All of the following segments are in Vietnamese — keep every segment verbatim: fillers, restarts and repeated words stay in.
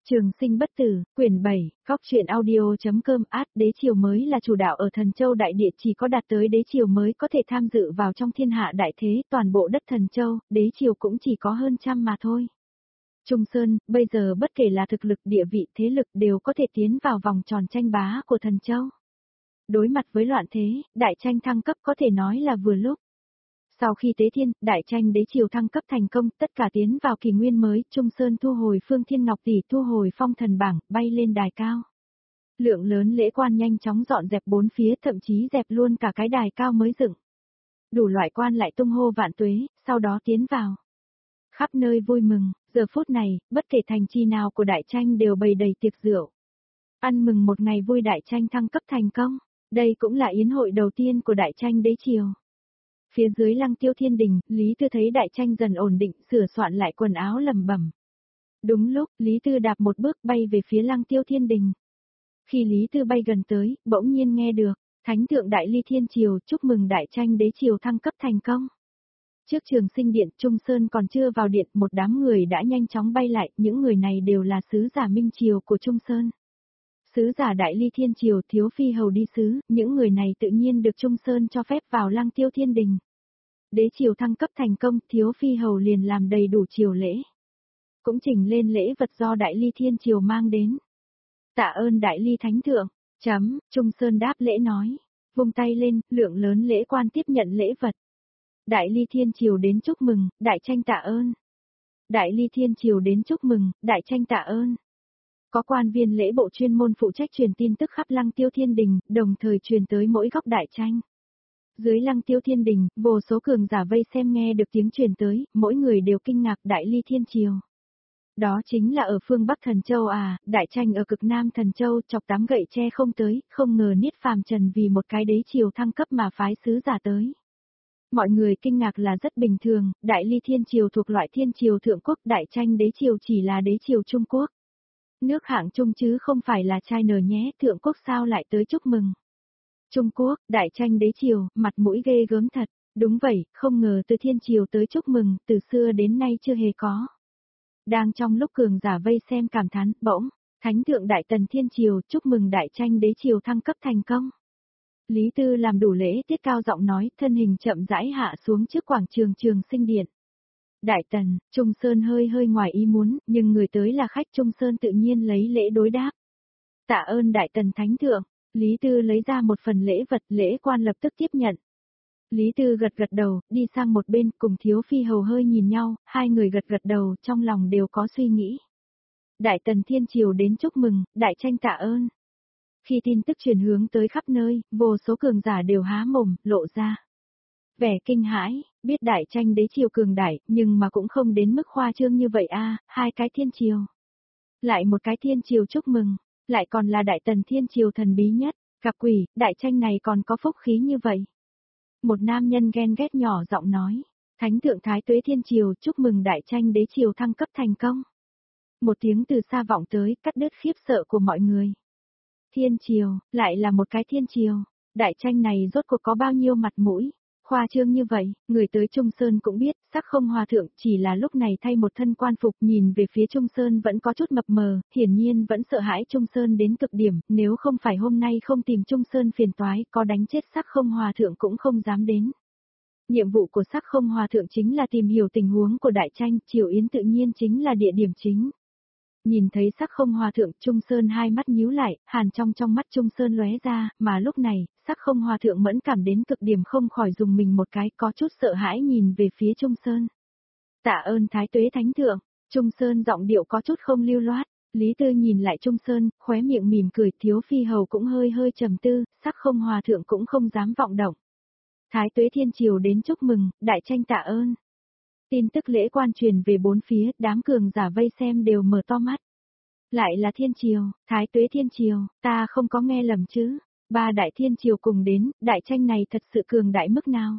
Trường sinh bất tử, quyển bảy, góc truyện audio.com ad đế triều mới là chủ đạo ở Thần Châu Đại Địa, chỉ có đạt tới đế triều mới có thể tham dự vào trong thiên hạ đại thế, toàn bộ đất Thần Châu, đế triều cũng chỉ có hơn trăm mà thôi. Trung Sơn, bây giờ bất kể là thực lực, địa vị, thế lực đều có thể tiến vào vòng tròn tranh bá của Thần Châu. Đối mặt với loạn thế, đại tranh thăng cấp có thể nói là vừa lúc. Sau khi tế thiên, đại tranh đế triều thăng cấp thành công, tất cả tiến vào kỷ nguyên mới, Trung Sơn thu hồi Phương Thiên Ngọc Tỷ, thu hồi phong thần bảng, bay lên đài cao. Lượng lớn lễ quan nhanh chóng dọn dẹp bốn phía, thậm chí dẹp luôn cả cái đài cao mới dựng. Đủ loại quan lại tung hô vạn tuế, sau đó tiến vào. Khắp nơi vui mừng, giờ phút này, bất kể thành trì nào của đại tranh đều bày đầy tiệc rượu. Ăn mừng một ngày vui đại tranh thăng cấp thành công, đây cũng là yến hội đầu tiên của đại tranh đế triều. Phía dưới Lăng Tiêu Thiên Đình, Lý Tư thấy đại tranh dần ổn định, sửa soạn lại quần áo lẩm bẩm. Đúng lúc, Lý Tư đạp một bước bay về phía Lăng Tiêu Thiên Đình. Khi Lý Tư bay gần tới, bỗng nhiên nghe được, Thánh thượng Đại Ly Thiên Triều chúc mừng đại tranh đế triều thăng cấp thành công. Trước Trường Sinh Điện, Trung Sơn còn chưa vào điện, một đám người đã nhanh chóng bay lại, những người này đều là sứ giả Minh Triều của Trung Sơn. Sứ giả Đại Ly Thiên Triều, thiếu phi hầu đi sứ, những người này tự nhiên được Trung Sơn cho phép vào Lăng Tiêu Thiên Đình. Đế triều thăng cấp thành công, thiếu phi hầu liền làm đầy đủ triều lễ. Cũng chỉnh lên lễ vật do Đại Ly Thiên Triều mang đến. Tạ ơn Đại Ly Thánh Thượng, chấm, Trung Sơn đáp lễ nói, vung tay lên, lượng lớn lễ quan tiếp nhận lễ vật. Đại Ly Thiên Triều đến chúc mừng, đại tranh tạ ơn. Đại Ly Thiên Triều đến chúc mừng, đại tranh tạ ơn. Có quan viên lễ bộ chuyên môn phụ trách truyền tin tức khắp Lăng Tiêu Thiên Đình, đồng thời truyền tới mỗi góc đại tranh. Dưới Lăng Tiêu Thiên Đình, vô số cường giả vây xem nghe được tiếng truyền tới, mỗi người đều kinh ngạc Đại Ly Thiên Triều. Đó chính là ở phương Bắc Thần Châu à, đại tranh ở cực Nam Thần Châu, chọc tám gậy tre không tới, không ngờ Niết Phàm Trần vì một cái đế triều thăng cấp mà phái sứ giả tới. Mọi người kinh ngạc là rất bình thường, Đại Ly Thiên Triều thuộc loại thiên triều thượng quốc, đại tranh đế triều chỉ là đế triều Trung Quốc. Nước hạng Trung chứ không phải là trai nờ nhé, thượng quốc sao lại tới chúc mừng. Trung Quốc, đại tranh đế triều, mặt mũi ghê gớm thật, đúng vậy, không ngờ từ thiên triều tới chúc mừng, từ xưa đến nay chưa hề có. Đang trong lúc cường giả vây xem cảm thán, bỗng, Thánh thượng Đại Tần Thiên Triều chúc mừng đại tranh đế triều thăng cấp thành công. Lý Tư làm đủ lễ tiết cao giọng nói, thân hình chậm rãi hạ xuống trước quảng trường Trường Sinh Điện. Đại Tần, Trung Sơn hơi hơi ngoài ý muốn, nhưng người tới là khách, Trung Sơn tự nhiên lấy lễ đối đáp. Tạ ơn Đại Tần Thánh thượng, Lý Tư lấy ra một phần lễ vật, lễ quan lập tức tiếp nhận. Lý Tư gật gật đầu, đi sang một bên, cùng thiếu phi hầu hơi nhìn nhau, hai người gật gật đầu, trong lòng đều có suy nghĩ. Đại Tần Thiên Triều đến chúc mừng, đại tranh tạ ơn. Khi tin tức truyền hướng tới khắp nơi, vô số cường giả đều há mồm, lộ ra vẻ kinh hãi, biết đại tranh đế triều cường đại, nhưng mà cũng không đến mức khoa trương như vậy a, hai cái thiên triều. Lại một cái thiên triều chúc mừng, lại còn là Đại Tần Thiên Triều thần bí nhất, gặp quỷ, đại tranh này còn có phúc khí như vậy. Một nam nhân ghen ghét nhỏ giọng nói, Thánh thượng Thái Tuế Thiên Triều chúc mừng đại tranh đế triều thăng cấp thành công. Một tiếng từ xa vọng tới, cắt đứt khiếp sợ của mọi người. Thiên Triều, lại là một cái thiên triều, đại tranh này rốt cuộc có bao nhiêu mặt mũi, khoa trương như vậy, người tới Trung Sơn cũng biết, Sắc Không Hòa thượng chỉ là lúc này thay một thân quan phục, nhìn về phía Trung Sơn vẫn có chút mập mờ, hiển nhiên vẫn sợ hãi Trung Sơn đến cực điểm, nếu không phải hôm nay không tìm Trung Sơn phiền toái, có đánh chết Sắc Không Hòa thượng cũng không dám đến. Nhiệm vụ của Sắc Không Hòa thượng chính là tìm hiểu tình huống của đại tranh, Triều Yến tự nhiên chính là địa điểm chính. Nhìn thấy Sắc Không Hòa thượng, Trung Sơn hai mắt nhíu lại, hàn trong trong mắt Trung Sơn lóe ra, mà lúc này, Sắc Không Hòa thượng mẫn cảm đến cực điểm không khỏi dùng mình một cái, có chút sợ hãi nhìn về phía Trung Sơn. Tạ ơn Thái Tuế Thánh thượng, Trung Sơn giọng điệu có chút không lưu loát, Lý Tư nhìn lại Trung Sơn, khóe miệng mỉm cười, thiếu phi hầu cũng hơi hơi trầm tư, Sắc Không Hòa thượng cũng không dám vọng động. Thái Tuế Thiên Triều đến chúc mừng, đại tranh tạ ơn. Tin tức lễ quan truyền về bốn phía, đám cường giả vây xem đều mở to mắt. Lại là Thiên Triều, Thái Tuế Thiên Triều, ta không có nghe lầm chứ. Ba đại thiên triều cùng đến, đại tranh này thật sự cường đại mức nào.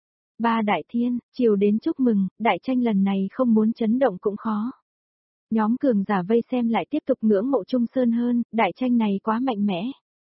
Ba đại thiên, triều đến chúc mừng, đại tranh lần này không muốn chấn động cũng khó. Nhóm cường giả vây xem lại tiếp tục ngưỡng mộ Trung Sơn hơn, đại tranh này quá mạnh mẽ.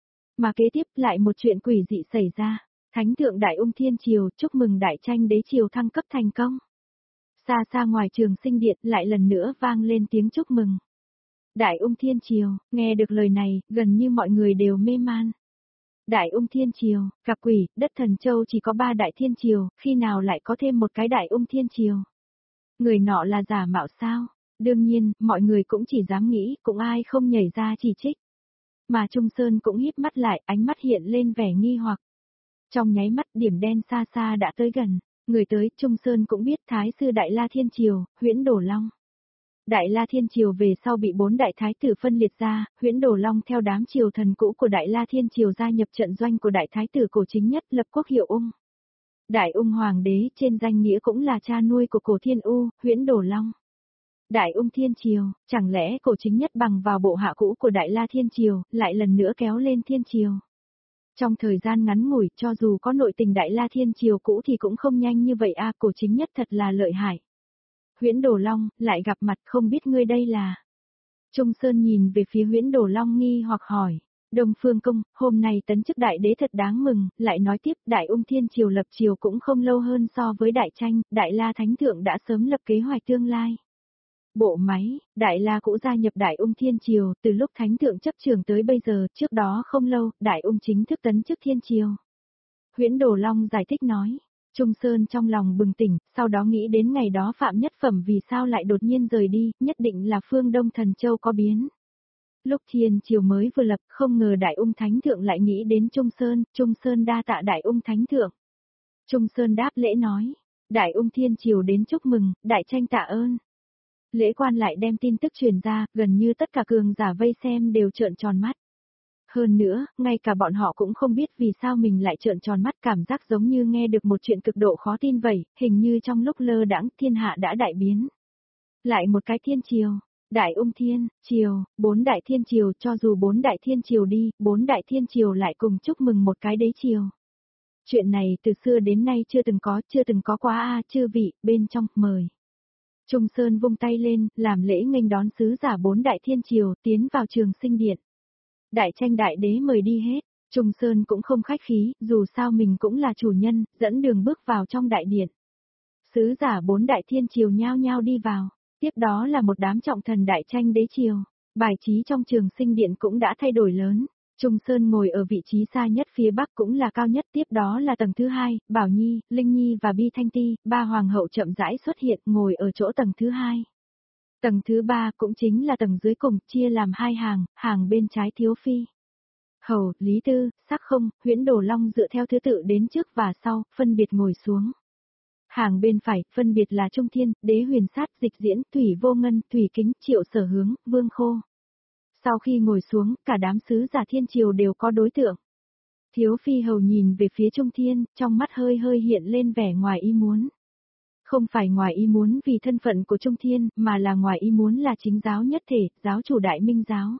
Mà kế tiếp lại một chuyện quỷ dị xảy ra, Thánh thượng Đại Ung Thiên Triều chúc mừng đại tranh đế triều thăng cấp thành công. Xa xa ngoài Trường Sinh Điện lại lần nữa vang lên tiếng chúc mừng. Đại Ung Thiên Triều, nghe được lời này, gần như mọi người đều mê man. Đại Ung Thiên Triều, gặp quỷ, đất Thần Châu chỉ có ba Đại Thiên Triều, khi nào lại có thêm một cái Đại Ung Thiên Triều? Người nọ là giả mạo sao? Đương nhiên, mọi người cũng chỉ dám nghĩ, cũng ai không nhảy ra chỉ trích. Mà Trung Sơn cũng híp mắt lại, ánh mắt hiện lên vẻ nghi hoặc. Trong nháy mắt điểm đen xa xa đã tới gần, người tới, Trung Sơn cũng biết Thái sư Đại La Thiên Triều, Huyễn Đổ Long. Đại La Thiên Triều về sau bị bốn đại thái tử phân liệt ra, Huyễn Đổ Long theo đám triều thần cũ của Đại La Thiên Triều gia nhập trận doanh của đại thái tử cổ chính nhất lập quốc hiệu Ung. Đại Ung Hoàng đế trên danh nghĩa cũng là cha nuôi của cổ Thiên U, Huyễn Đổ Long. Đại Ung Thiên Triều, chẳng lẽ cổ chính nhất bằng vào bộ hạ cũ của Đại La Thiên Triều, lại lần nữa kéo lên Thiên Triều. Trong thời gian ngắn ngủi, cho dù có nội tình Đại La Thiên Triều cũ thì cũng không nhanh như vậy a, cổ chính nhất thật là lợi hại. Huyễn Đổ Long, lại gặp mặt, không biết ngươi đây là. Trung Sơn nhìn về phía Huyễn Đổ Long nghi hoặc hỏi. Đông Phương Công, hôm nay tấn chức đại đế thật đáng mừng, lại nói tiếp Đại Ung Thiên Triều lập triều cũng không lâu hơn so với Đại Tranh, Đại La Thánh Thượng đã sớm lập kế hoạch tương lai. Bộ máy, Đại La cũ gia nhập Đại Ung Thiên Triều, từ lúc Thánh Thượng chấp trường tới bây giờ, trước đó không lâu, Đại Ung chính thức tấn chức Thiên Triều. Huyễn Đổ Long giải thích nói. Trung Sơn trong lòng bừng tỉnh, sau đó nghĩ đến ngày đó Phạm Nhất Phẩm vì sao lại đột nhiên rời đi, nhất định là phương Đông Thần Châu có biến. Lúc Thiên Triều mới vừa lập, không ngờ Đại Ung Thánh Thượng lại nghĩ đến Trung Sơn, Trung Sơn đa tạ Đại Ung Thánh Thượng. Trung Sơn đáp lễ nói, Đại Ung Thiên Triều đến chúc mừng, Đại Tranh tạ ơn. Lễ quan lại đem tin tức truyền ra, gần như tất cả cường giả vây xem đều trợn tròn mắt. Hơn nữa, ngay cả bọn họ cũng không biết vì sao mình lại trợn tròn mắt, cảm giác giống như nghe được một chuyện cực độ khó tin vậy, hình như trong lúc lơ đãng thiên hạ đã đại biến. Lại một cái Thiên Triều, Đại Ung Thiên Triều, bốn đại Thiên Triều, cho dù bốn đại Thiên Triều đi, bốn đại Thiên Triều lại cùng chúc mừng một cái đế triều. Chuyện này từ xưa đến nay chưa từng có, chưa từng có quá a, chư vị, bên trong, mời. Trung Sơn vung tay lên, làm lễ nghênh đón sứ giả bốn đại Thiên Triều tiến vào Trường Sinh Điện. Đại Tranh đại đế mời đi hết, Trung Sơn cũng không khách khí, dù sao mình cũng là chủ nhân, dẫn đường bước vào trong đại điện. Sứ giả bốn đại Thiên Triều nhao nhao đi vào, tiếp đó là một đám trọng thần Đại Tranh đế triều, bài trí trong Trường Sinh Điện cũng đã thay đổi lớn. Trung Sơn ngồi ở vị trí xa nhất phía bắc cũng là cao nhất, tiếp đó là tầng thứ hai, Bảo Nhi, Linh Nhi và Bi Thanh Ti, ba hoàng hậu chậm rãi xuất hiện ngồi ở chỗ tầng thứ hai. Tầng thứ ba cũng chính là tầng dưới cùng, chia làm hai hàng, hàng bên trái Thiếu Phi. Hầu, Lý Tư, Sắc Không, Huyễn Đổ Long dựa theo thứ tự đến trước và sau, phân biệt ngồi xuống. Hàng bên phải, phân biệt là Trung Thiên, Đế Huyền Sát, Dịch Diễn, Thủy Vô Ngân, Thủy Kính, Triệu Sở Hướng, Vương Khô. Sau khi ngồi xuống, cả đám sứ giả Thiên Triều đều có đối tượng. Thiếu Phi Hầu nhìn về phía Trung Thiên, trong mắt hơi hơi hiện lên vẻ ngoài ý muốn. Không phải ngoài ý muốn vì thân phận của Trung Thiên, mà là ngoài ý muốn là chính giáo nhất thể, giáo chủ Đại Minh giáo.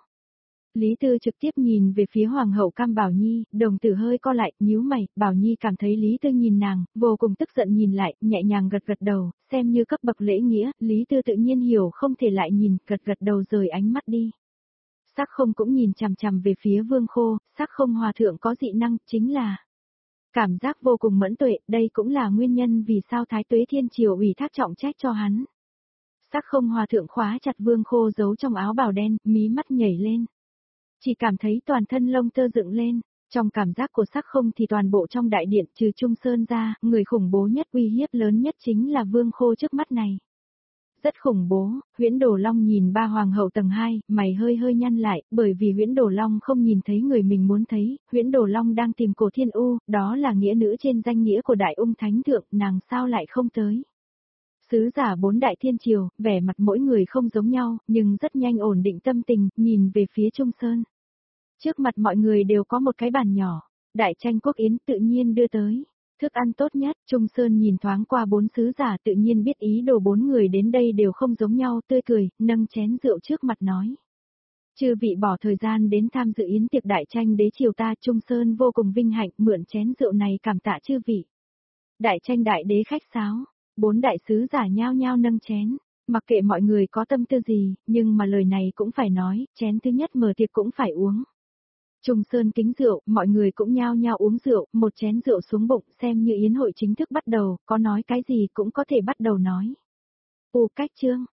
Lý Tư trực tiếp nhìn về phía Hoàng hậu Cam Bảo Nhi, đồng tử hơi co lại, nhíu mày, Bảo Nhi cảm thấy Lý Tư nhìn nàng, vô cùng tức giận nhìn lại, nhẹ nhàng gật gật đầu, xem như cấp bậc lễ nghĩa, Lý Tư tự nhiên hiểu không thể lại nhìn, gật gật đầu rời ánh mắt đi. Sắc Không cũng nhìn chằm chằm về phía Vương Khô, Sắc Không hòa thượng có dị năng, chính là cảm giác vô cùng mẫn tuệ, đây cũng là nguyên nhân vì sao Thái Tuế Thiên Triều ủy thác trọng trách cho hắn. Sắc Không hòa thượng khóa chặt Vương Khô giấu trong áo bào đen, mí mắt nhảy lên. Chỉ cảm thấy toàn thân lông tơ dựng lên, trong cảm giác của Sắc Không thì toàn bộ trong đại điện trừ Trung Sơn ra, người khủng bố nhất uy hiếp lớn nhất chính là Vương Khô trước mắt này. Rất khủng bố, Huyễn Đổ Long nhìn ba hoàng hậu tầng hai, mày hơi hơi nhăn lại, bởi vì Huyễn Đổ Long không nhìn thấy người mình muốn thấy, Huyễn Đổ Long đang tìm Cổ Thiên U, đó là nghĩa nữ trên danh nghĩa của Đại Ung Thánh Thượng, nàng sao lại không tới. Sứ giả bốn đại Thiên Triều, vẻ mặt mỗi người không giống nhau, nhưng rất nhanh ổn định tâm tình, nhìn về phía Trung Sơn. Trước mặt mọi người đều có một cái bàn nhỏ, Đại Tranh quốc yến tự nhiên đưa tới. Thức ăn tốt nhất, Trung Sơn nhìn thoáng qua bốn sứ giả tự nhiên biết ý đồ bốn người đến đây đều không giống nhau, tươi cười, nâng chén rượu trước mặt nói. Chư vị bỏ thời gian đến tham dự yến tiệc Đại Tranh đế triều ta, Trung Sơn vô cùng vinh hạnh, mượn chén rượu này cảm tạ chư vị. Đại Tranh đại đế khách sáo, bốn đại sứ giả nhao nhao nâng chén, mặc kệ mọi người có tâm tư gì, nhưng mà lời này cũng phải nói, chén thứ nhất mở tiệc cũng phải uống. Trung Sơn kính rượu, mọi người cũng nhao nhao uống rượu, một chén rượu xuống bụng, xem như yến hội chính thức bắt đầu, có nói cái gì cũng có thể bắt đầu nói. U cách chương,